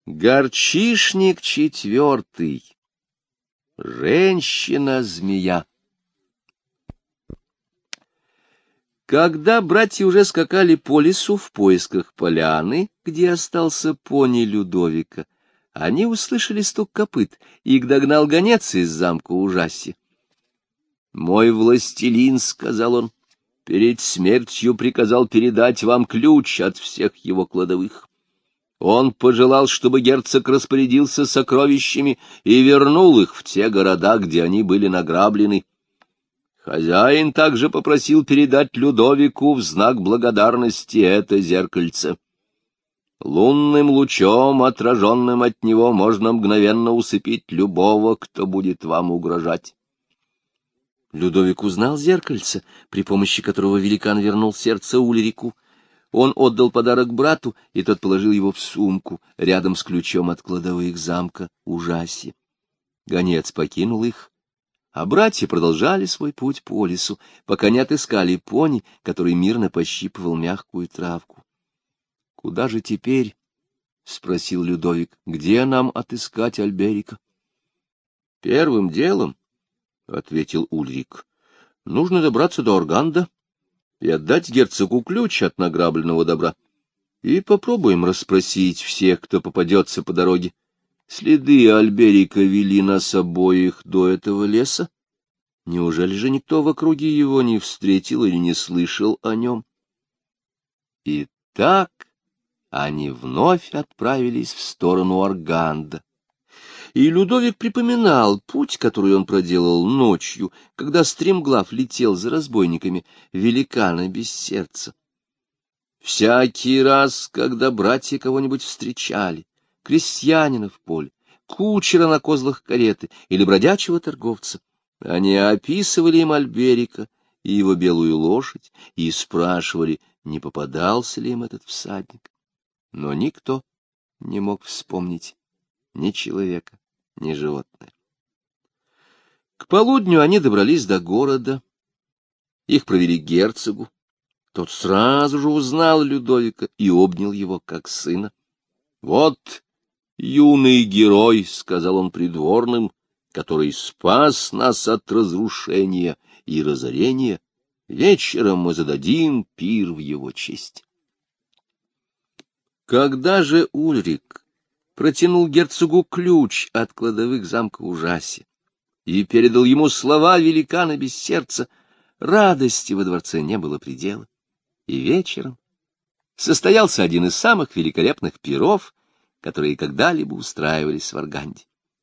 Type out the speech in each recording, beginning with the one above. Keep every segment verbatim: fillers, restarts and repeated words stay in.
Горчишник четвертый. Женщина-змея. Когда братья уже скакали по лесу в поисках поляны, где остался пони Людовика, они услышали стук копыт, и их догнал гонец из замка Ужаси. «Мой властелин, — сказал он, — перед смертью приказал передать вам ключ от всех его кладовых. Он пожелал, чтобы герцог распорядился сокровищами и вернул их в те города, где они были награблены. Хозяин также попросил передать Людовику в знак благодарности это зеркальце. Лунным лучом, отраженным от него, можно мгновенно усыпить любого, кто будет вам угрожать». Людовик узнал зеркальце, при помощи которого великан вернул сердце Ульрику. Он отдал подарок брату, и тот положил его в сумку, рядом с ключом от кладовых замка Ужаси. Гонец покинул их, а братья продолжали свой путь по лесу, пока не отыскали пони, который мирно пощипывал мягкую травку. — Куда же теперь? — спросил Людовик. — Где нам отыскать Альберика? — Первым делом, — ответил Ульрик, — нужно добраться до Органда и отдать герцогу ключ от награбленного добра. И попробуем расспросить всех, кто попадется по дороге. Следы Альберика вели нас обоих до этого леса. Неужели же никто в округе его не встретил или не слышал о нем? И так они вновь отправились в сторону Органда. И Людовик припоминал путь, который он проделал ночью, когда стремглав летел за разбойниками великана без сердца. Всякий раз, когда братья кого-нибудь встречали, крестьянина в поле, кучера на козлах кареты или бродячего торговца, они описывали им Альберика и его белую лошадь и спрашивали, не попадался ли им этот всадник. Но никто не мог вспомнить ни человека, ни животное. К полудню они добрались до города. Их провели к герцогу. Тот сразу же узнал Людовика и обнял его как сына. — Вот юный герой, — сказал он придворным, — который спас нас от разрушения и разорения. Вечером мы зададим пир в его честь. Когда же Ульрик протянул герцогу ключ от кладовых замка Ужаси и передал ему слова великана без сердца, радости во дворце не было предела. И вечером состоялся один из самых великолепных пиров, которые когда-либо устраивались в Органде.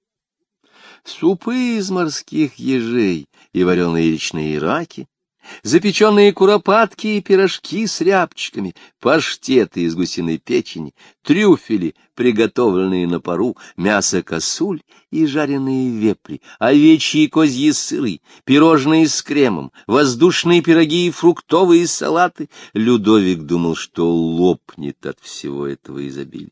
Супы из морских ежей и вареные речные раки, запеченные куропатки и пирожки с рябчиками, паштеты из гусиной печени, трюфели, приготовленные на пару, мясо косуль и жареные вепри, овечьи и козьи сыры, пирожные с кремом, воздушные пироги и фруктовые салаты. Людовик думал, что лопнет от всего этого изобилия.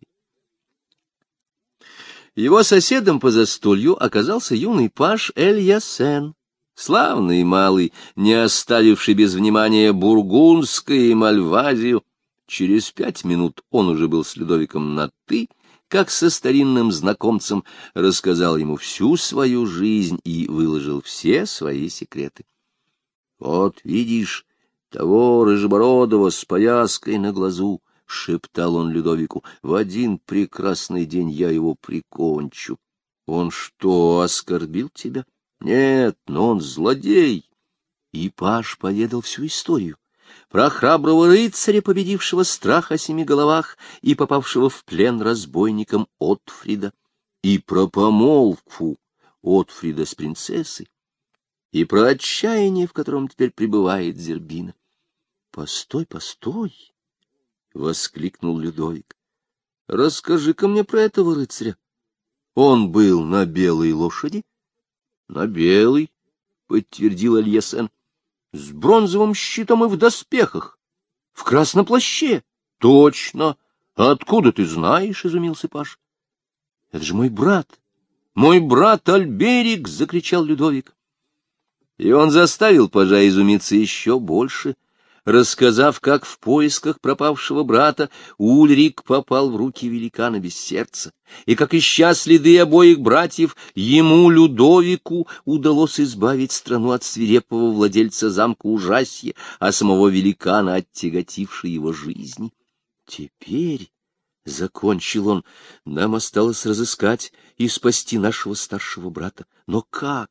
Его соседом по застолью оказался юный паж Эль-Ясен, славный малый, не оставивший без внимания бургундское и Мальвазию. Через пять минут он уже был с Людовиком на «ты», как со старинным знакомцем, рассказал ему всю свою жизнь и выложил все свои секреты. — Вот видишь того рыжебородого с повязкой на глазу, — шептал он Людовику, — в один прекрасный день я его прикончу. Он что, оскорбил тебя? Нет, но он злодей. И паж поведал всю историю про храброго рыцаря, победившего страх о семи головах и попавшего в плен разбойникам Отфрида, и про помолвку Отфрида с принцессой, и про отчаяние, в котором теперь пребывает Зербина. — Постой, постой! — воскликнул Людовик. — Расскажи-ка мне про этого рыцаря. Он был на белой лошади? — На белой, — подтвердил Эль-Ясен, — с бронзовым щитом и в доспехах, в красном плаще. — Точно. Откуда ты знаешь? — изумился паж. — Это же мой брат, мой брат Альберик! — закричал Людовик. И он заставил пажа изумиться еще больше. рассказав, как в поисках пропавшего брата Ульрик попал в руки великана без сердца, и как, ища следы обоих братьев, ему, Людовику, удалось избавить страну от свирепого владельца замка Ужасье, а самого великана от тяготившей его жизни. Теперь, — закончил он, — нам осталось разыскать и спасти нашего старшего брата. Но как?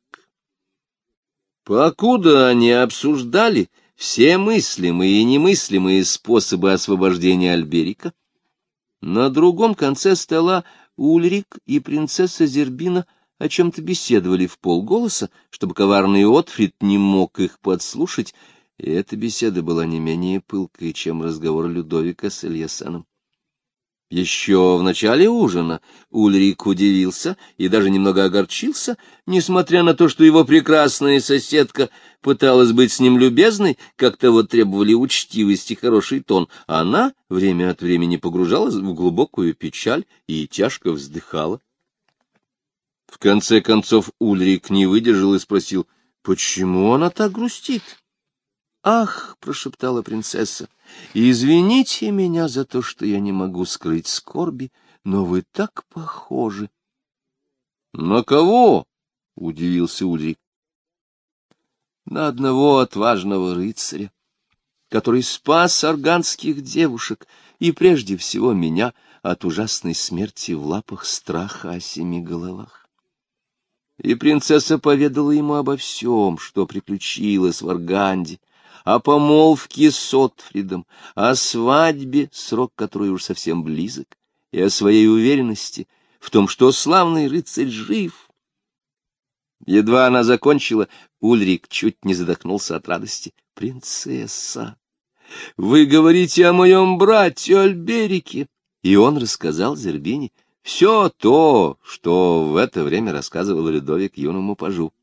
Покуда они обсуждали все мыслимые и немыслимые способы освобождения Альберика, на другом конце стола Ульрик и принцесса Зербина о чем-то беседовали вполголоса, чтобы коварный Отфрид не мог их подслушать, и эта беседа была не менее пылкой, чем разговор Людовика с Ильясаном. Еще в начале ужина Ульрик удивился и даже немного огорчился, несмотря на то, что его прекрасная соседка пыталась быть с ним любезной, как того требовали учтивость и хороший тон. Она время от времени погружалась в глубокую печаль и тяжко вздыхала. В конце концов Ульрик не выдержал и спросил, почему она так грустит? — Ах, — прошептала принцесса, — извините меня за то, что я не могу скрыть скорби, но вы так похожи. — На кого? — удивился Ульрик. — На одного отважного рыцаря, который спас арганских девушек и прежде всего меня от ужасной смерти в лапах страха о семи головах. И принцесса поведала ему обо всем, что приключилось в Арганде, о помолвке с Отфридом, о свадьбе, срок которой уж совсем близок, и о своей уверенности в том, что славный рыцарь жив. Едва она закончила, Ульрик чуть не задохнулся от радости. — Принцесса, вы говорите о моем брате Альберике. И он рассказал Зербине все то, что в это время рассказывал Людовик юному пажу.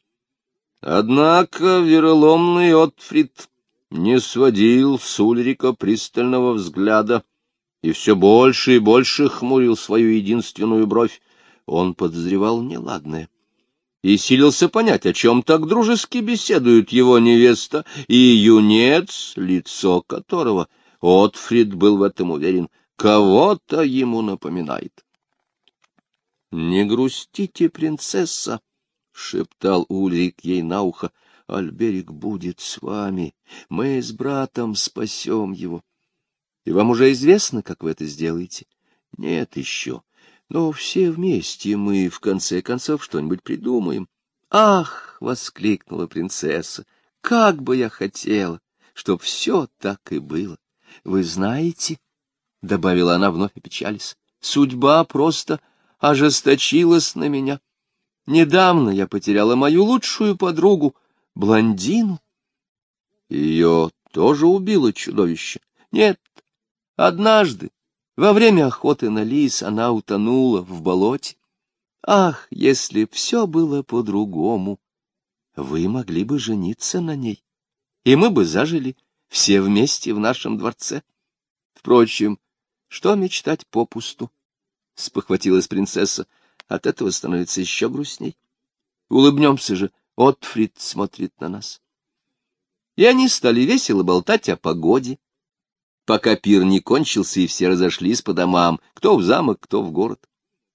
Однако вероломный Отфрид не сводил с Ульрика пристального взгляда и все больше и больше хмурил свою единственную бровь. Он подозревал неладное и силился понять, о чем так дружески беседуют его невеста и юнец, лицо которого, Отфрид был в этом уверен, кого-то ему напоминает. — Не грустите, принцесса, — шептал Ульрик ей на ухо, — Альберик будет с вами, мы с братом спасем его. И вам уже известно, как вы это сделаете? Нет еще, но все вместе мы, в конце концов, что-нибудь придумаем. Ах, — воскликнула принцесса, — как бы я хотела, чтоб все так и было. Вы знаете, — добавила она, вновь опечалясь, — судьба просто ожесточилась на меня. Недавно я потеряла мою лучшую подругу, блондину. Ее тоже убило чудовище. Нет, однажды, во время охоты на лис, она утонула в болоте. Ах, если б все было по-другому! Вы могли бы жениться на ней, и мы бы зажили все вместе в нашем дворце. Впрочем, что мечтать попусту? — спохватилась принцесса. От этого становится еще грустней. Улыбнемся же, Отфрид смотрит на нас. И они стали весело болтать о погоде, пока пир не кончился, и все разошлись по домам, кто в замок, кто в город.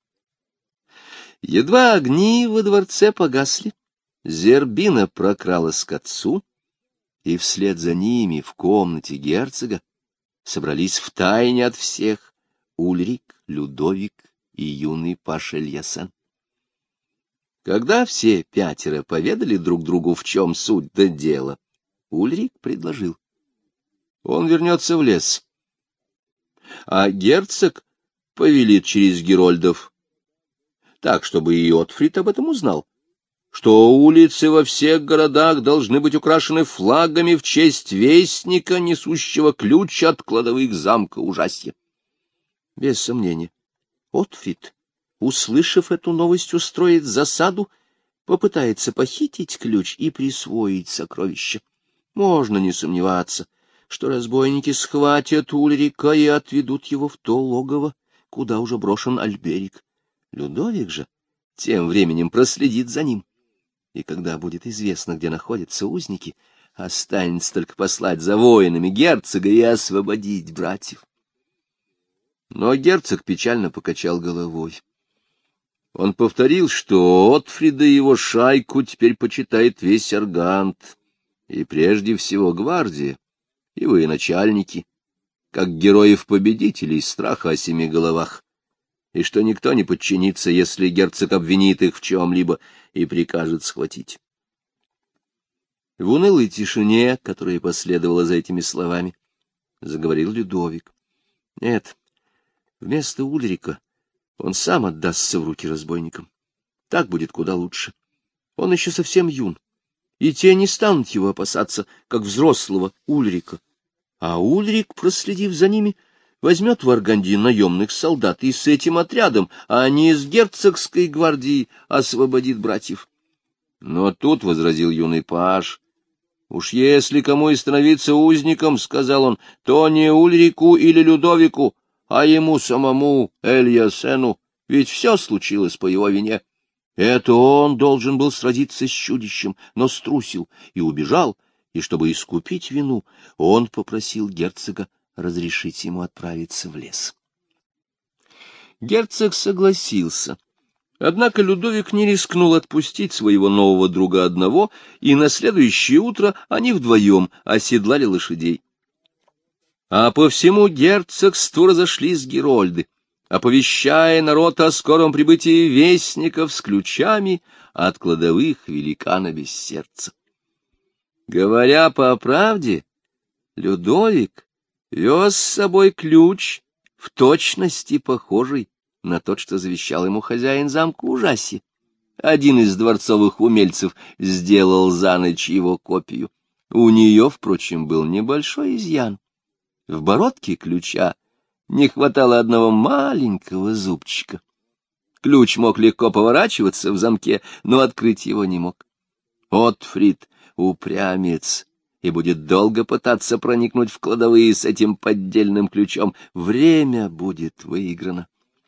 Едва огни во дворце погасли, Зербина прокралась к отцу, и вслед за ними в комнате герцога собрались втайне от всех Ульрик, Людовик и юный паж Ильясан. Когда все пятеро поведали друг другу, в чем суть да дело, Ульрик предложил. Он вернется в лес, а герцог повелит через герольдов, так, чтобы и Отфрид об этом узнал, что улицы во всех городах должны быть украшены флагами в честь вестника, несущего ключ от кладовых замка Ужасья. Без сомнения, Отфрид, услышав эту новость, устроит засаду, попытается похитить ключ и присвоить сокровище. Можно не сомневаться, что разбойники схватят Ульрика и отведут его в то логово, куда уже брошен Альберик. Людовик же тем временем проследит за ним, и когда будет известно, где находятся узники, Останется только послать за воинами герцога и освободить братьев. Но герцог печально покачал головой. Он повторил, что Отфрида и его шайку теперь почитает весь Аргант, и прежде всего гвардия, и военачальники, как героев-победителей страха о семи головах, и что никто не подчинится, если герцог обвинит их в чем-либо и прикажет схватить. В унылой тишине, которая последовала за этими словами, заговорил Людовик. Нет, вместо Ульрика он сам отдастся в руки разбойникам. Так будет куда лучше. Он еще совсем юн, и те не станут его опасаться, как взрослого Ульрика. А Ульрик, проследив за ними, возьмет в Арганди наемных солдат и с этим отрядом, а не с герцогской гвардией, освободит братьев. Но тут возразил юный паж: «Уж если кому и становиться узником, — сказал он, — то не Ульрику или Людовику, а ему самому, Эльясену, ведь все случилось по его вине. Это он должен был сразиться с чудищем, но струсил и убежал, и чтобы искупить вину, он попросил герцога разрешить ему отправиться в лес». Герцог согласился. Однако Людовик не рискнул отпустить своего нового друга одного, и на следующее утро они вдвоем оседлали лошадей. А по всему герцогству разошлись герольды, оповещая народ о скором прибытии вестников с ключами от кладовых великана без сердца. Говоря по правде, Людовик вез с собой ключ, в точности похожий на тот, что завещал ему хозяин замка Ужасси. Один из дворцовых умельцев сделал за ночь его копию. У нее, впрочем, был небольшой изъян. В бородке ключа не хватало одного маленького зубчика. Ключ мог легко поворачиваться в замке, но открыть его не мог. Отфрид — упрямец, и будет долго пытаться проникнуть в кладовые с этим поддельным ключом. Время будет выиграно.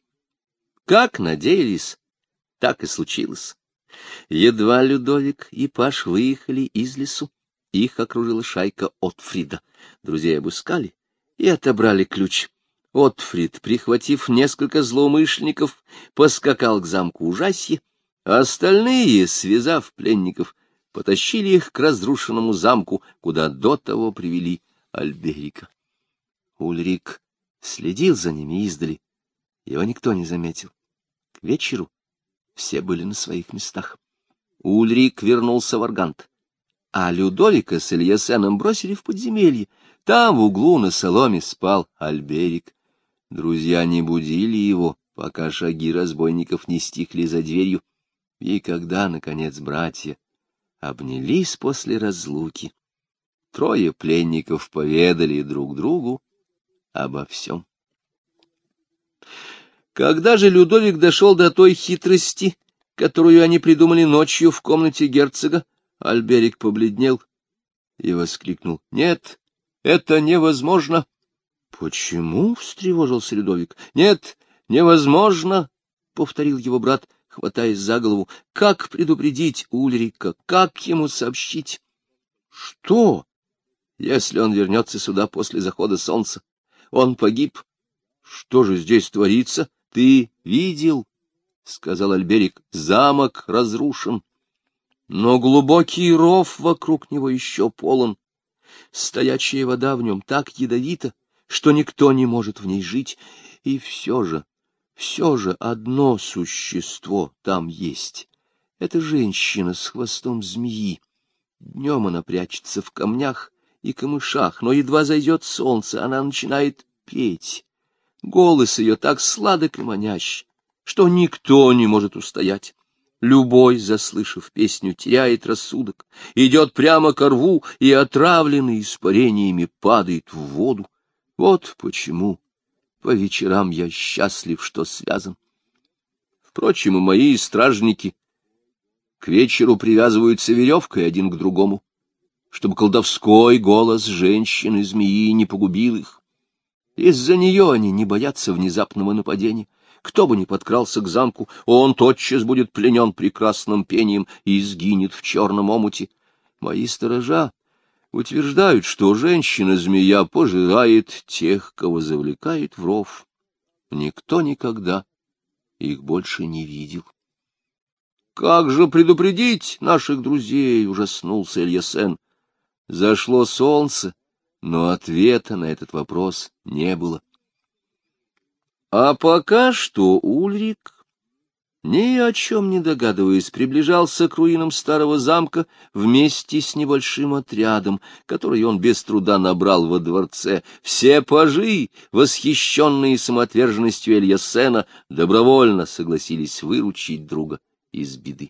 Как надеялись, так и случилось. Едва Людовик и паж выехали из лесу, их окружила шайка Отфрида. Друзей обыскали и отобрали ключ. Отфрид, прихватив несколько злоумышленников, поскакал к замку Ужасье, а остальные, связав пленников, потащили их к разрушенному замку, куда до того привели Альберика. Ульрик следил за ними издали. Его никто не заметил. К вечеру все были на своих местах. Ульрик вернулся в Аргант, а Людовика с Эльясеном бросили в подземелье. Там в углу на соломе спал Альберик. Друзья не будили его, пока шаги разбойников не стихли за дверью, и когда, наконец, братья обнялись после разлуки, трое пленников поведали друг другу обо всем. Когда же Людовик дошел до той хитрости, которую они придумали ночью в комнате герцога, Альберик побледнел и воскликнул: «Нет, это невозможно!» «Почему?» — встревожился Людовик. «Нет, невозможно!» — повторил его брат, хватаясь за голову. «Как предупредить Ульрика? Как ему сообщить?» «Что, если он вернется сюда после захода солнца? Он погиб. Что же здесь творится? Ты видел?» — сказал Альберик. «Замок разрушен, но глубокий ров вокруг него еще полон. Стоячая вода в нем так ядовита, что никто не может в ней жить. И все же, все же одно существо там есть. Это женщина с хвостом змеи. Днем она прячется в камнях и камышах, но едва зайдет солнце, она начинает петь. Голос ее так сладок и манящ, что никто не может устоять. Любой, заслышав песню, теряет рассудок, идет прямо ко рву и, отравленный испарениями, падает в воду. Вот почему по вечерам я счастлив, что связан. Впрочем, и мои стражники к вечеру привязываются веревкой один к другому, чтобы колдовской голос женщины-змеи не погубил их. Из-за нее они не боятся внезапного нападения. Кто бы ни подкрался к замку, он тотчас будет пленен прекрасным пением и сгинет в черном омуте. Мои сторожа Утверждают, что женщина-змея пожирает тех, кого завлекает в ров. Никто никогда их больше не видел. — Как же предупредить наших друзей? — ужаснулся Эльясен. Зашло солнце, но ответа на этот вопрос не было. А пока что Ульрик, ни о чем не догадываясь, приближался к руинам старого замка вместе с небольшим отрядом, который он без труда набрал во дворце. Все пажи, восхищенные самоотверженностью Эльясена, добровольно согласились выручить друга из беды.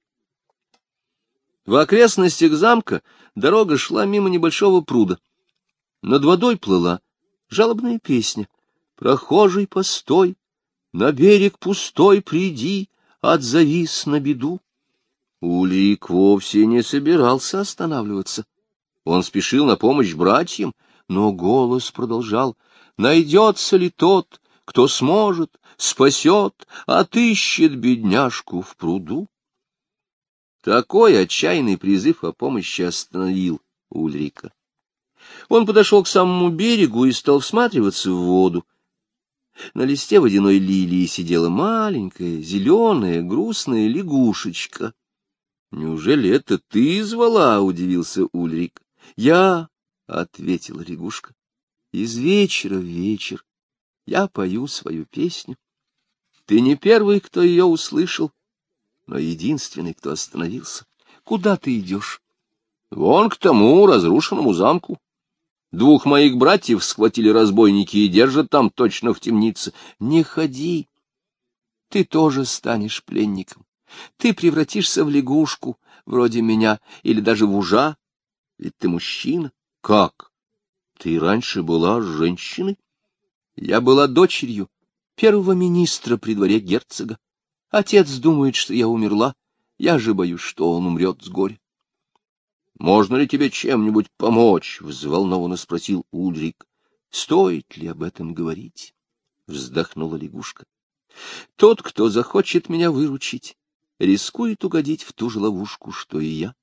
В окрестностях замка дорога шла мимо небольшого пруда. Над водой плыла жалобная песня. «Прохожий, постой, на берег пустой приди, отзовись на беду». Ульрик вовсе не собирался останавливаться. Он спешил на помощь братьям, но голос продолжал: «Найдется ли тот, кто сможет, спасет, отыщет бедняжку в пруду?» Такой отчаянный призыв о помощи остановил Ульрика. Он подошел к самому берегу и стал всматриваться в воду. На листе водяной лилии сидела маленькая, зеленая, грустная лягушечка. — Неужели это ты звала? — удивился Ульрик. — Я, — ответила лягушка, — из вечера в вечер я пою свою песню. Ты не первый, кто ее услышал, но единственный, кто остановился. Куда ты идешь? — Вон к тому разрушенному замку. Двух моих братьев схватили разбойники и держат там точно в темнице. Не ходи. Ты тоже станешь пленником. Ты превратишься в лягушку, вроде меня, или даже в ужа. Ведь ты мужчина. Как? Ты раньше была женщиной? Я была дочерью первого министра при дворе герцога. Отец думает, что я умерла. Я же боюсь, что он умрет с горя. — Можно ли тебе чем-нибудь помочь? — взволнованно спросил Ульрик. — Стоит ли об этом говорить? — вздохнула лягушка. — Тот, кто захочет меня выручить, рискует угодить в ту же ловушку, что и я.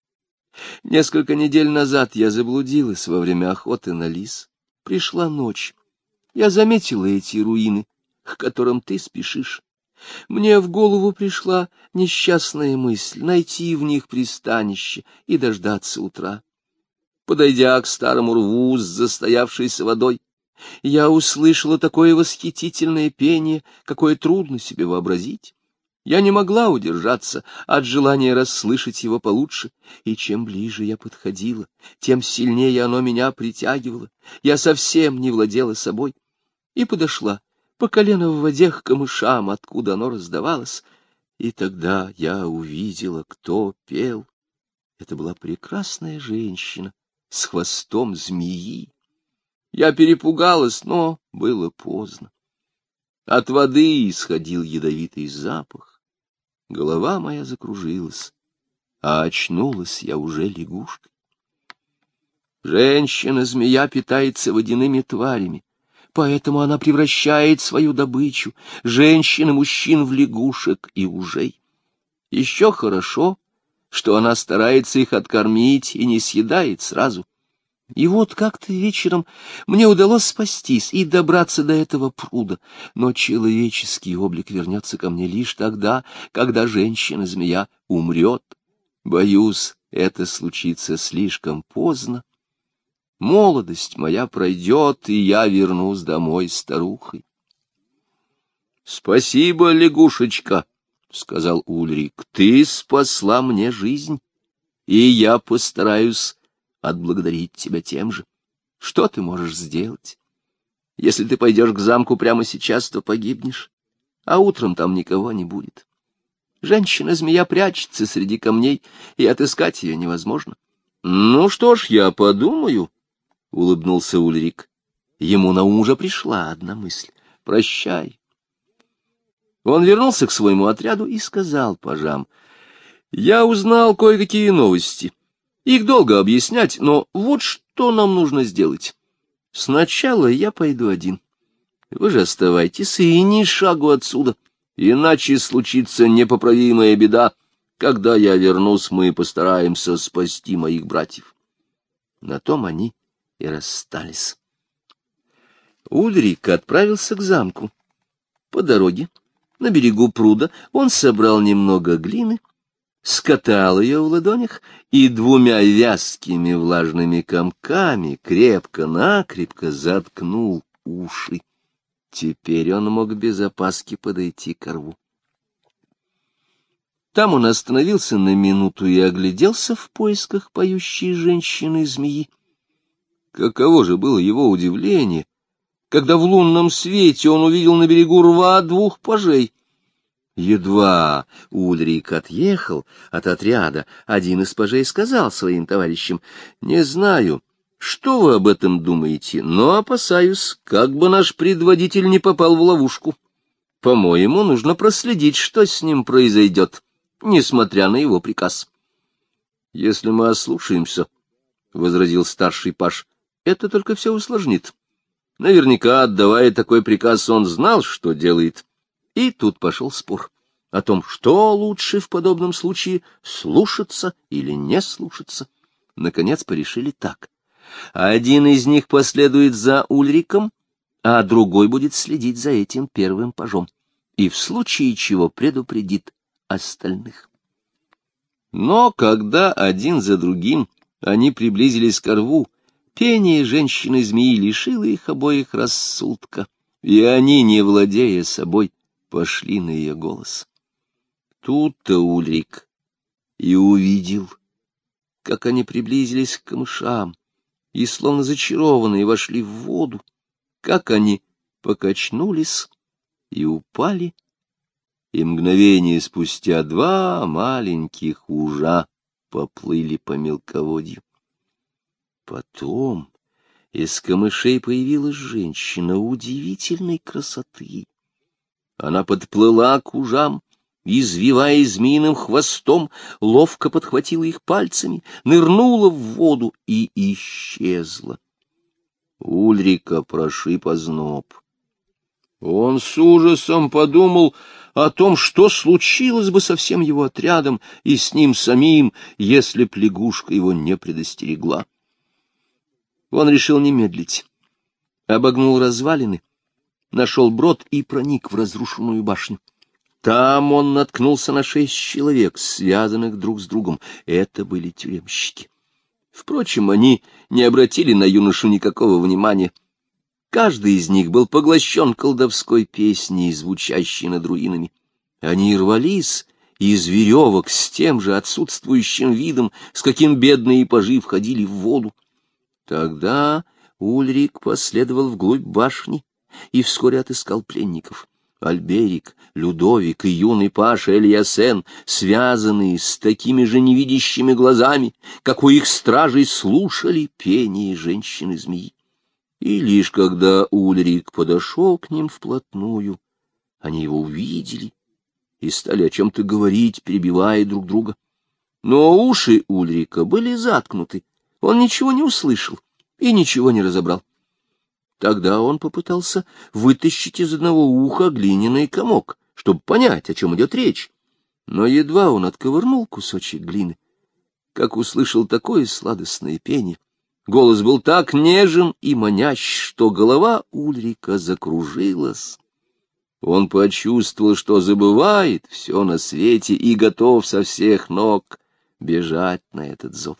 Несколько недель назад я заблудилась во время охоты на лис. Пришла ночь. Я заметила эти руины, к которым ты спешишь. Мне в голову пришла несчастная мысль найти в них пристанище и дождаться утра. Подойдя к старому рву с застоявшейся водой, я услышала такое восхитительное пение, какое трудно себе вообразить. Я не могла удержаться от желания расслышать его получше, и чем ближе я подходила, тем сильнее оно меня притягивало. Я совсем не владела собой и подошла по колено в воде к камышам, откуда оно раздавалось, и тогда я увидела, кто пел. Это была прекрасная женщина с хвостом змеи. Я перепугалась, но было поздно. От воды исходил ядовитый запах. Голова моя закружилась, а очнулась я уже лягушкой. Женщина-змея питается водяными тварями. Поэтому она превращает свою добычу, женщин и мужчин, в лягушек и ужей. Еще хорошо, что она старается их откормить и не съедает сразу. И вот как-то вечером мне удалось спастись и добраться до этого пруда, но человеческий облик вернется ко мне лишь тогда, когда женщина-змея умрет. Боюсь, это случится слишком поздно. Молодость моя пройдет, и я вернусь домой старухой. — Спасибо, лягушечка, — сказал Ульрик, — ты спасла мне жизнь, и я постараюсь отблагодарить тебя тем же. Что ты можешь сделать? Если ты пойдешь к замку прямо сейчас, то погибнешь, а утром там никого не будет. Женщина-змея прячется среди камней, и отыскать ее невозможно. — Ну что ж, я подумаю, — улыбнулся Ульрик. Ему на ум уже пришла одна мысль. «Прощай». Он вернулся к своему отряду и сказал пажам: «Я узнал кое-какие новости. Их долго объяснять, но вот что нам нужно сделать. Сначала я пойду один. Вы же оставайтесь и ни шагу отсюда, иначе случится непоправимая беда. Когда я вернусь, мы постараемся спасти моих братьев». На том они и расстались. Ульрик отправился к замку. По дороге, на берегу пруда, он собрал немного глины, скатал ее в ладонях и двумя вязкими влажными комками крепко-накрепко заткнул уши. Теперь он мог без опаски подойти к рву. Там он остановился на минуту и огляделся в поисках поющей женщины-змеи. Каково же было его удивление, когда в лунном свете он увидел на берегу рва двух пажей. Едва Ульрик отъехал от отряда, один из пажей сказал своим товарищам: «Не знаю, что вы об этом думаете, но опасаюсь, как бы наш предводитель не попал в ловушку. По-моему, нужно проследить, что с ним произойдет, несмотря на его приказ». «Если мы ослушаемся, — возразил старший паж, — это только все усложнит. Наверняка, отдавая такой приказ, он знал, что делает». И тут пошел спор о том, что лучше в подобном случае — слушаться или не слушаться. Наконец порешили так: один из них последует за Ульриком, а другой будет следить за этим первым пажом, и в случае чего предупредит остальных. Но когда один за другим они приблизились к рву, пение женщины-змеи лишило их обоих рассудка, и они, не владея собой, пошли на ее голос. Тут-то Ульрик и увидел, как они приблизились к камышам и, словно зачарованные, вошли в воду, как они покачнулись и упали, и мгновение спустя два маленьких ужа поплыли по мелководью. Потом из камышей появилась женщина удивительной красоты. Она подплыла к ужам, извивая змеиным хвостом, ловко подхватила их пальцами, нырнула в воду и исчезла. Ульрика прошиб озноб. Он с ужасом подумал о том, что случилось бы со всем его отрядом и с ним самим, если б лягушка его не предостерегла. Он решил не медлить, обогнул развалины, нашел брод и проник в разрушенную башню. Там он наткнулся на шесть человек, связанных друг с другом. Это были тюремщики. Впрочем, они не обратили на юношу никакого внимания. Каждый из них был поглощен колдовской песней, звучащей над руинами. Они рвались из веревок с тем же отсутствующим видом, с каким бедные пажи входили в воду. Тогда Ульрик последовал вглубь башни и вскоре отыскал пленников. Альберик, Людовик и юный паж Эльясен, связанные с такими же невидящими глазами, как у их стражей, слушали пение женщины-змеи. И лишь когда Ульрик подошел к ним вплотную, они его увидели и стали о чем-то говорить, перебивая друг друга. Но уши Ульрика были заткнуты, он ничего не услышал и ничего не разобрал. Тогда он попытался вытащить из одного уха глиняный комок, чтобы понять, о чем идет речь. Но едва он отковырнул кусочек глины, как услышал такое сладостное пение. Голос был так нежен и манящ, что голова Ульрика закружилась. Он почувствовал, что забывает все на свете и готов со всех ног бежать на этот зов.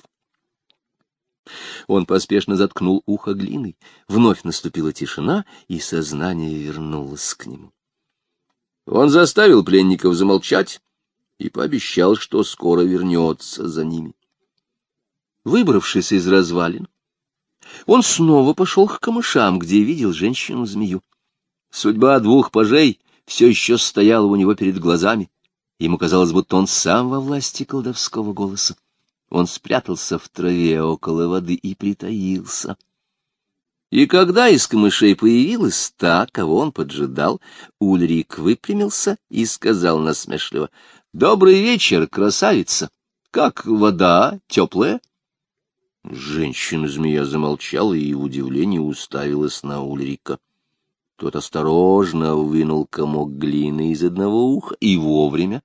Он поспешно заткнул ухо глиной, вновь наступила тишина, и сознание вернулось к нему. Он заставил пленников замолчать и пообещал, что скоро вернется за ними. Выбравшись из развалин, он снова пошел к камышам, где видел женщину-змею. Судьба двух пажей все еще стояла у него перед глазами. Ему казалось, будто он сам во власти колдовского голоса. Он спрятался в траве около воды и притаился. И когда из камышей появилась та, кого он поджидал, Ульрик выпрямился и сказал насмешливо: «Добрый вечер, красавица! Как вода, теплая?» Женщина-змея замолчала и в удивлении уставилась на Ульрика. Тот осторожно вынул комок глины из одного уха, и вовремя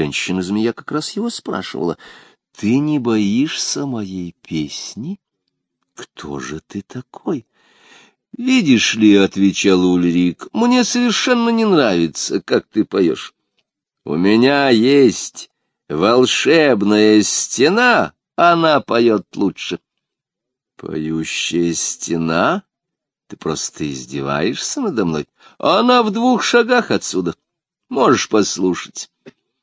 женщина-змея как раз его спрашивала: «Ты не боишься моей песни?» кто же ты такой? — Видишь ли, — отвечал Ульрик, — мне совершенно не нравится, как ты поешь. У меня есть волшебная стена, она поет лучше. — Поющая стена? Ты просто издеваешься надо мной? Она в двух шагах отсюда. Можешь послушать.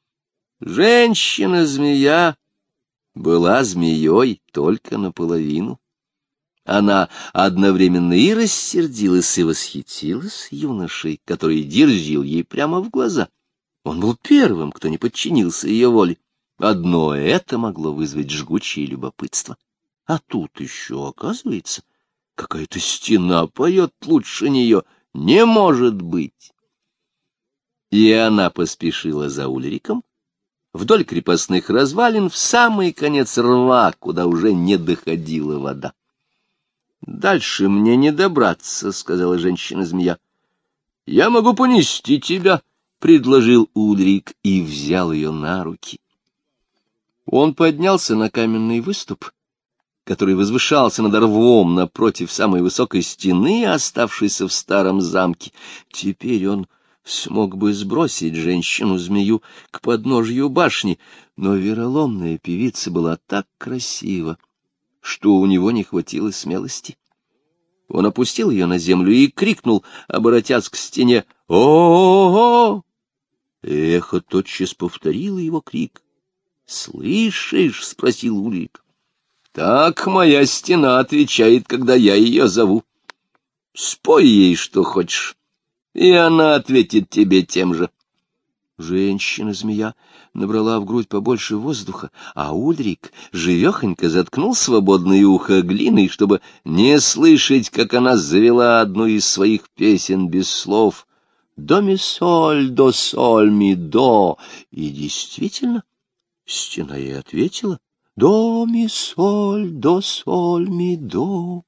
Женщина-змея была змеей только наполовину. Она одновременно и рассердилась, и восхитилась юношей, который дерзил ей прямо в глаза. Он был первым, кто не подчинился ее воле. Одно это могло вызвать жгучее любопытство. А тут еще, оказывается, какая-то стена поет лучше нее. Не может быть! И она поспешила за Ульриком вдоль крепостных развалин в самый конец рва, куда уже не доходила вода. — Дальше мне не добраться, — сказала женщина-змея. — Я могу понести тебя, — предложил Ульрик и взял ее на руки. Он поднялся на каменный выступ, который возвышался над рвом напротив самой высокой стены, оставшейся в старом замке. Теперь он смог бы сбросить женщину-змею к подножью башни, но вероломная певица была так красива, что у него не хватило смелости. Он опустил ее на землю и крикнул, оборотясь к стене: «О-о-о!» Эхо тотчас повторило его крик. «Слышишь?» — спросил Ульрик. «Так моя стена отвечает, когда я ее зову. Спой ей, что хочешь, и она ответит тебе тем же». Женщина-змея набрала в грудь побольше воздуха, а Ульрик живехонько заткнул свободное ухо глиной, чтобы не слышать, как она завела одну из своих песен без слов: «До ми соль, до соль ми до». И действительно, стена ей ответила: «До ми соль, до соль ми до».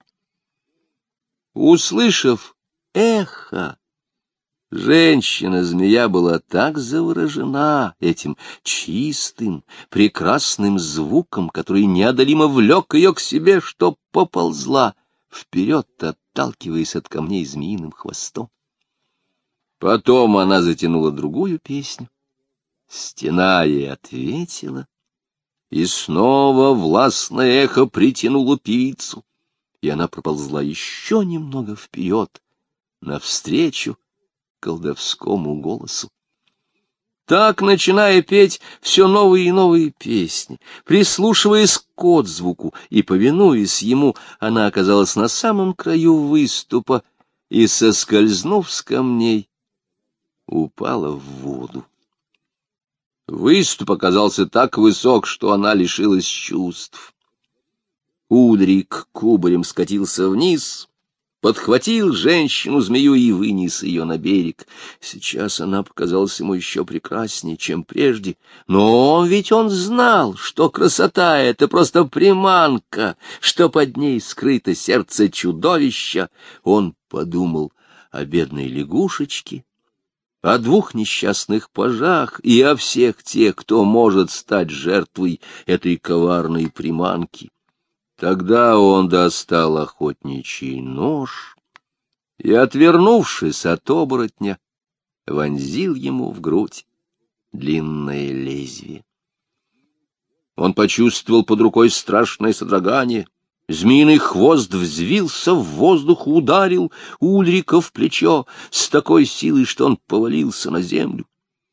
Услышав эхо, женщина-змея была так заворожена этим чистым, прекрасным звуком, который неодолимо влек ее к себе, что поползла вперед, отталкиваясь от камней змеиным хвостом. Потом она затянула другую песню. Стена ей ответила, и снова властное эхо притянуло певицу, и она проползла еще немного вперед, навстречу колдовскому голосу. Так, начиная петь все новые и новые песни, прислушиваясь к отзвуку и повинуясь ему, она оказалась на самом краю выступа и, соскользнув с камней, упала в воду. Выступ оказался так высок, что она лишилась чувств. Ульрик кубарем скатился вниз, подхватил женщину-змею и вынес ее на берег. Сейчас она показалась ему еще прекраснее, чем прежде, но ведь он знал, что красота — это просто приманка, что под ней скрыто сердце чудовища. Он подумал о бедной лягушечке, о двух несчастных пажах и о всех тех, кто может стать жертвой этой коварной приманки. Тогда он достал охотничий нож и, отвернувшись от оборотня, вонзил ему в грудь длинное лезвие. Он почувствовал под рукой страшное содрогание. Змеиный хвост взвился в воздух, ударил Ульрика в плечо с такой силой, что он повалился на землю.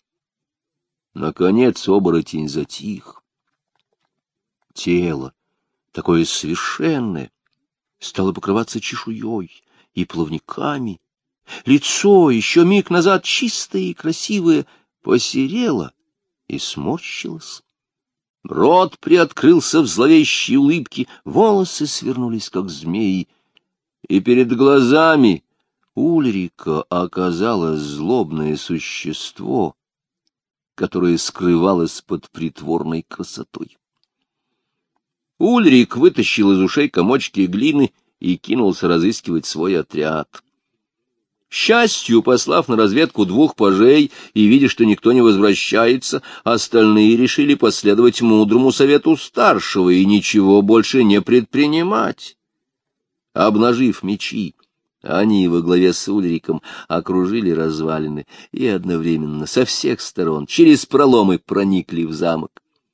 Наконец оборотень затих. Тело, такое совершенное, стало покрываться чешуей и плавниками. Лицо, еще миг назад чистое и красивое, посерело и сморщилось. Рот приоткрылся в зловещей улыбке, волосы свернулись, как змеи, и перед глазами Ульрика оказалось злобное существо, которое скрывалось под притворной красотой. Ульрик вытащил из ушей комочки глины и кинулся разыскивать свой отряд. К счастью, послав на разведку двух пажей и видя, что никто не возвращается, остальные решили последовать мудрому совету старшего и ничего больше не предпринимать. Обнажив мечи, они во главе с Ульриком окружили развалины и одновременно со всех сторон через проломы проникли в замок.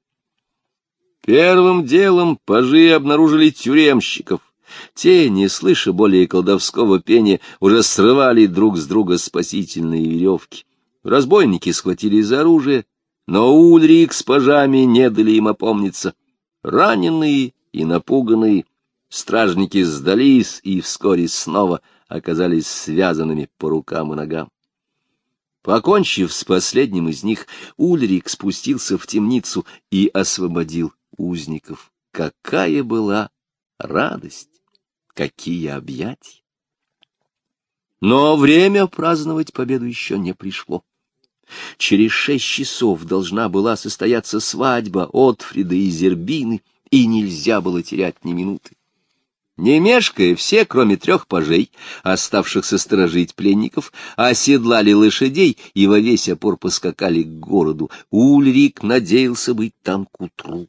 Первым делом пажи обнаружили тюремщиков. Те, не слыша более колдовского пения, уже срывали друг с друга спасительные веревки. Разбойники схватили за оружие, но Ульрик с пажами не дали им опомниться. Раненые и напуганные стражники сдались и вскоре снова оказались связанными по рукам и ногам. Покончив с последним из них, Ульрик спустился в темницу и освободил узников. Какая была радость! Какие объятия! Но время праздновать победу еще не пришло. Через шесть часов должна была состояться свадьба Отфрида и Зербины, и нельзя было терять ни минуты. Не мешкая, все, кроме трех пажей, оставшихся сторожить пленников, оседлали лошадей и во весь опор поскакали к городу. Ульрик надеялся быть там к утру.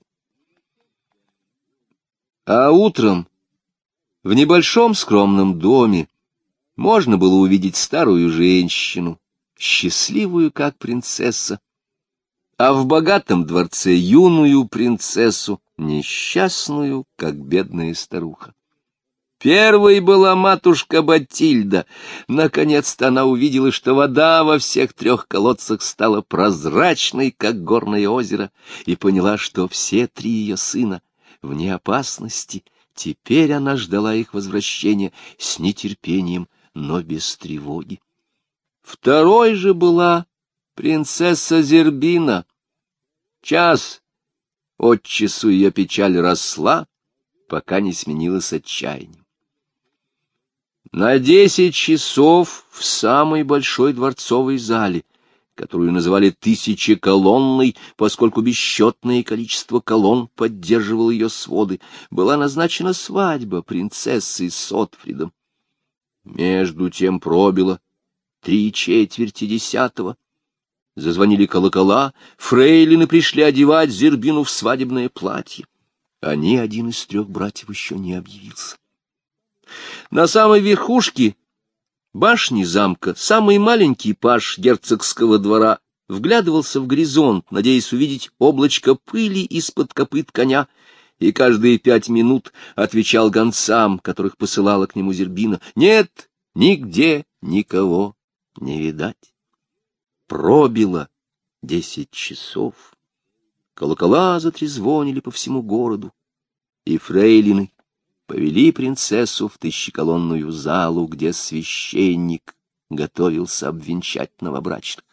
А утром в небольшом скромном доме можно было увидеть старую женщину, счастливую, как принцесса, а в богатом дворце юную принцессу, несчастную, как бедная старуха. Первой была матушка Батильда. Наконец-то она увидела, что вода во всех трех колодцах стала прозрачной, как горное озеро, и поняла, что все три ее сына вне опасности. Теперь она ждала их возвращения с нетерпением, но без тревоги. Второй же была принцесса Зербина. Час от часу ее печаль росла, пока не сменилась отчаянием. На десять часов в самой большой дворцовой зале, которую называли тысячеколонной, поскольку бесчетное количество колонн поддерживало ее своды, была назначена свадьба принцессы с Отфридом. Между тем пробило три четверти десятого. Зазвонили колокола, фрейлины пришли одевать Зербину в свадебное платье. А ни один из трех братьев еще не объявился. На самой верхушке башни замка самый маленький паж герцогского двора вглядывался в горизонт, надеясь увидеть облачко пыли из-под копыт коня, и каждые пять минут отвечал гонцам, которых посылала к нему Зербина: «Нет, нигде никого не видать». Пробило десять часов. Колокола затрезвонили по всему городу, и фрейлины повели принцессу в тысячеколонную залу, где священник готовился обвенчать новобрачных.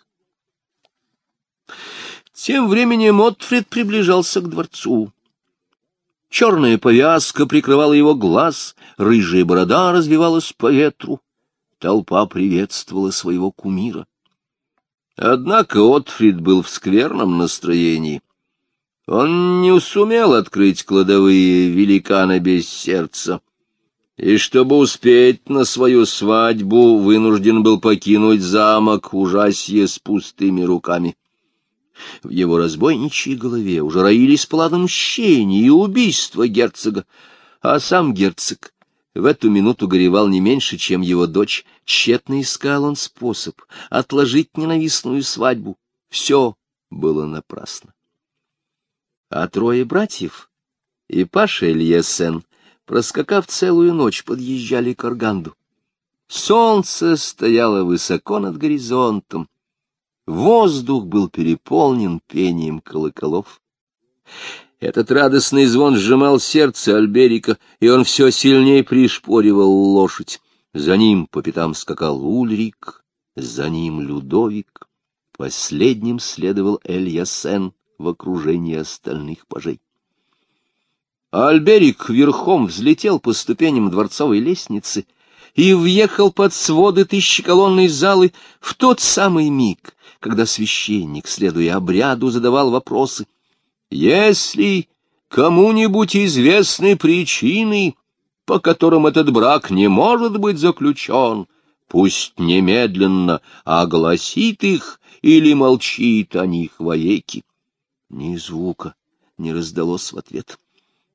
Тем временем Отфрид приближался к дворцу. Черная повязка прикрывала его глаз, рыжая борода развивалась по ветру. Толпа приветствовала своего кумира. Однако Отфрид был в скверном настроении. Он не сумел открыть кладовые великана без сердца, и, чтобы успеть на свою свадьбу, вынужден был покинуть замок ужасье с пустыми руками. В его разбойничьей голове уже роились планы мщения и убийства герцога, а сам герцог в эту минуту горевал не меньше, чем его дочь. Тщетно искал он способ отложить ненавистную свадьбу. Все было напрасно. А трое братьев и паж Эльясен, проскакав целую ночь, подъезжали к Арганду. Солнце стояло высоко над горизонтом, воздух был переполнен пением колоколов. Этот радостный звон сжимал сердце Альберика, и он все сильнее пришпоривал лошадь. За ним по пятам скакал Ульрик, за ним Людовик, последним следовал Эльясен в окружении остальных пажей. Альберик верхом взлетел по ступеням дворцовой лестницы и въехал под своды тысячеколонной залы в тот самый миг, когда священник, следуя обряду, задавал вопросы. «Если кому-нибудь известны причины, по которым этот брак не может быть заключен, пусть немедленно огласит их или молчит о них вовеки». Ни звука не раздалось в ответ.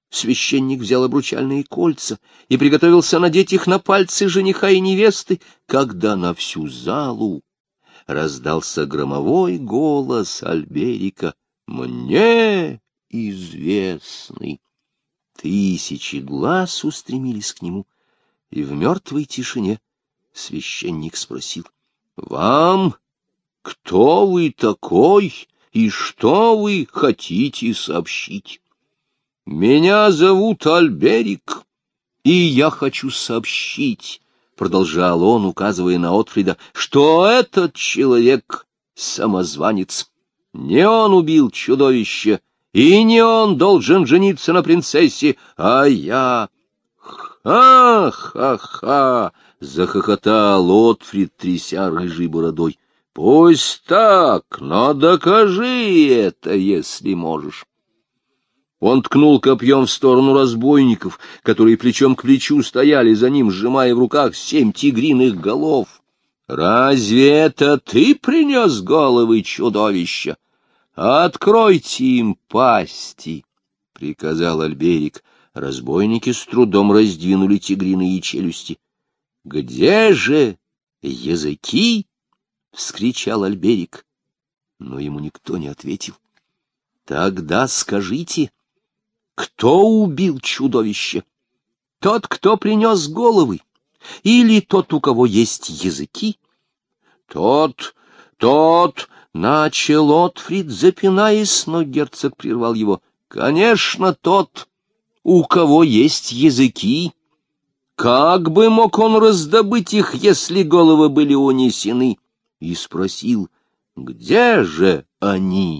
Священник взял обручальные кольца и приготовился надеть их на пальцы жениха и невесты, когда на всю залу раздался громовой голос Альберика, мне известный. Тысячи глаз устремились к нему, и в мертвой тишине священник спросил: «Вам кто вы такой и что вы хотите сообщить?» «Меня зовут Альберик, и я хочу сообщить», — продолжал он, указывая на Отфрида, — «что этот человек — самозванец. Не он убил чудовище, и не он должен жениться на принцессе, а я». «Ха-ха-ха!» — захохотал Отфрид, тряся рыжей бородой. «Пусть так, но докажи это, если можешь». Он ткнул копьем в сторону разбойников, которые плечом к плечу стояли за ним, сжимая в руках семь тигриных голов. «Разве это ты принес головы чудовища? Откройте им пасти!» — приказал Альберик. Разбойники с трудом раздвинули тигриные челюсти. «Где же языки?» — вскричал Альберик. Но ему никто не ответил. «Тогда скажите, кто убил чудовище? Тот, кто принес головы, или тот, у кого есть языки?» «Тот, тот!» — начал Отфрид, запинаясь, но герцог прервал его. «Конечно, тот, у кого есть языки. Как бы мог он раздобыть их, если головы были унесены?» И спросил: «Где же они?»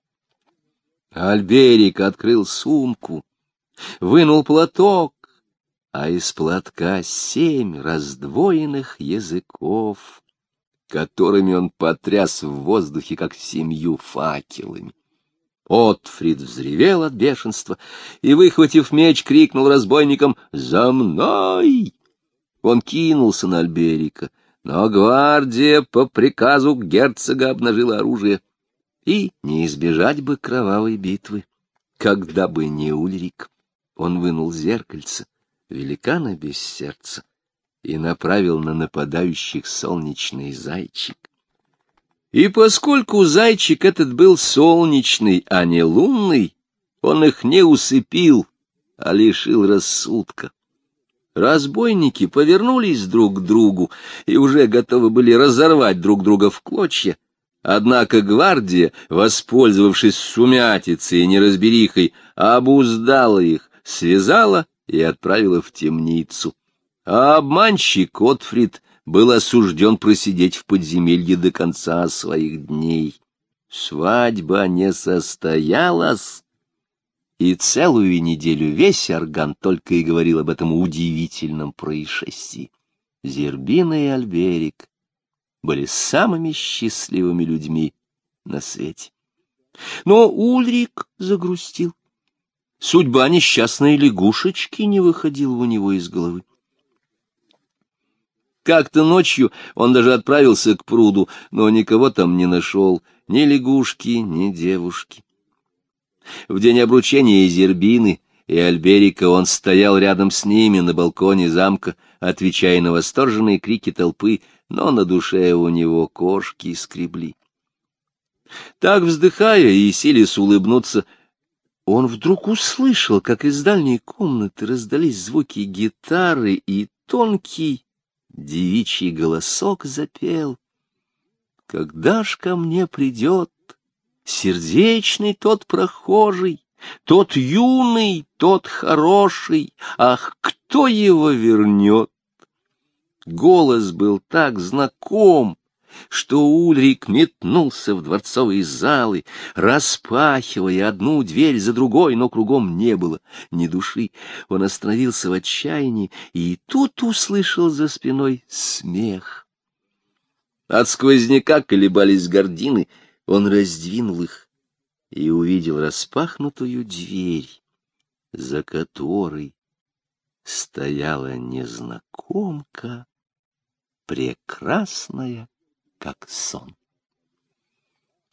Альберик открыл сумку, вынул платок, а из платка семь раздвоенных языков, которыми он потряс в воздухе, как семью факелами. Отфрид взревел от бешенства и, выхватив меч, крикнул разбойникам: «За мной!» Он кинулся на Альберика, но гвардия по приказу герцога обнажила оружие. И не избежать бы кровавой битвы, когда бы не Ульрик. Он вынул зеркальце, великана без сердца, и направил на нападающих солнечный зайчик. И поскольку зайчик этот был солнечный, а не лунный, он их не усыпил, а лишил рассудка. Разбойники повернулись друг к другу и уже готовы были разорвать друг друга в клочья. Однако гвардия, воспользовавшись сумятицей и неразберихой, обуздала их, связала и отправила в темницу. А обманщик Отфрид был осужден просидеть в подземелье до конца своих дней. Свадьба не состоялась, и целую неделю весь Арган только и говорил об этом удивительном происшествии. Зербина и Альберик были самыми счастливыми людьми на свете. Но Ульрик загрустил. Судьба несчастной лягушечки не выходила у него из головы. Как-то ночью он даже отправился к пруду, но никого там не нашел, ни лягушки, ни девушки. В день обручения Зербины и Альберика он стоял рядом с ними на балконе замка, отвечая на восторженные крики толпы, но на душе у него кошки скребли. Так, вздыхая и силясь улыбнуться, он вдруг услышал, как из дальней комнаты раздались звуки гитары, и тонкий девичий голосок запел: «Когда ж ко мне придет сердечный тот прохожий, тот юный, тот хороший, ах, кто его вернет?» Голос был так знаком, что Ульрик метнулся в дворцовые залы, распахивая одну дверь за другой, но кругом не было ни души. Он остановился в отчаянии и тут услышал за спиной смех. От сквозняка колебались гардины, он раздвинул их и увидел распахнутую дверь, за которой стояла незнакомка, прекрасная, как сон.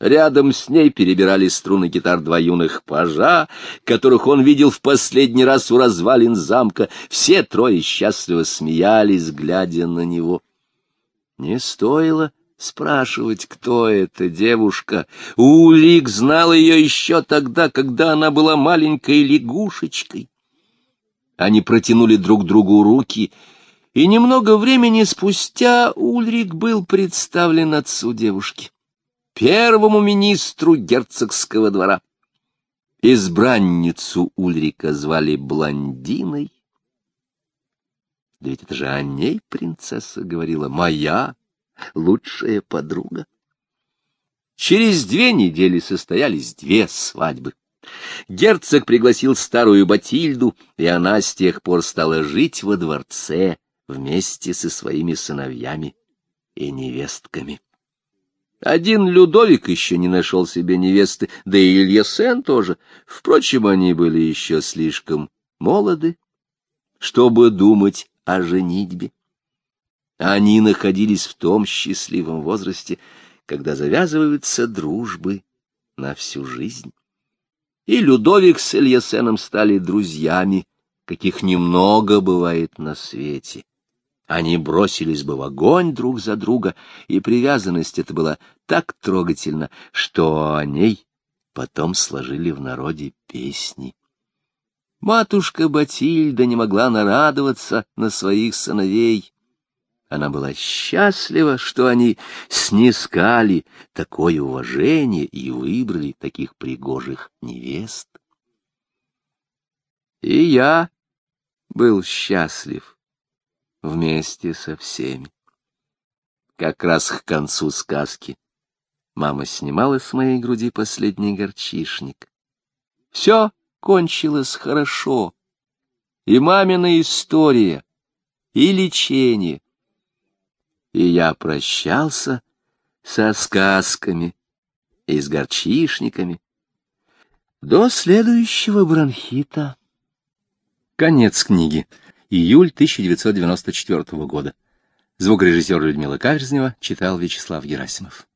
Рядом с ней перебирали струны гитар два юных пажа, которых он видел в последний раз у развалин замка. Все трое счастливо смеялись, глядя на него. Не стоило спрашивать, кто эта девушка. Ульрик знал ее еще тогда, когда она была маленькой лягушечкой. Они протянули друг другу руки, и немного времени спустя Ульрик был представлен отцу девушки, первому министру герцогского двора. Избранницу Ульрика звали Блондиной. Да ведь это же о ней принцесса говорила: «Моя лучшая подруга». Через две недели состоялись две свадьбы. Герцог пригласил старую Батильду, и она с тех пор стала жить во дворце вместе со своими сыновьями и невестками. Один Людовик еще не нашел себе невесты, да и Ильясен тоже. Впрочем, они были еще слишком молоды, чтобы думать о женитьбе. Они находились в том счастливом возрасте, когда завязываются дружбы на всю жизнь. И Людовик с Ильясеном стали друзьями, каких немного бывает на свете. Они бросились бы в огонь друг за друга, и привязанность эта была так трогательна, что о ней потом сложили в народе песни. Матушка Батильда не могла нарадоваться на своих сыновей. Она была счастлива, что они снискали такое уважение и выбрали таких пригожих невест. И я был счастлив вместе со всеми. Как раз к концу сказки мама снимала с моей груди последний горчишник. Все кончилось хорошо. И мамина история, и лечение. И я прощался со сказками и с горчишниками до следующего бронхита. Конец книги. Июль тысяча девятьсот девяносто четвёртого года. Звукорежиссер Людмила Каверзнева читал Вячеслав Герасимов.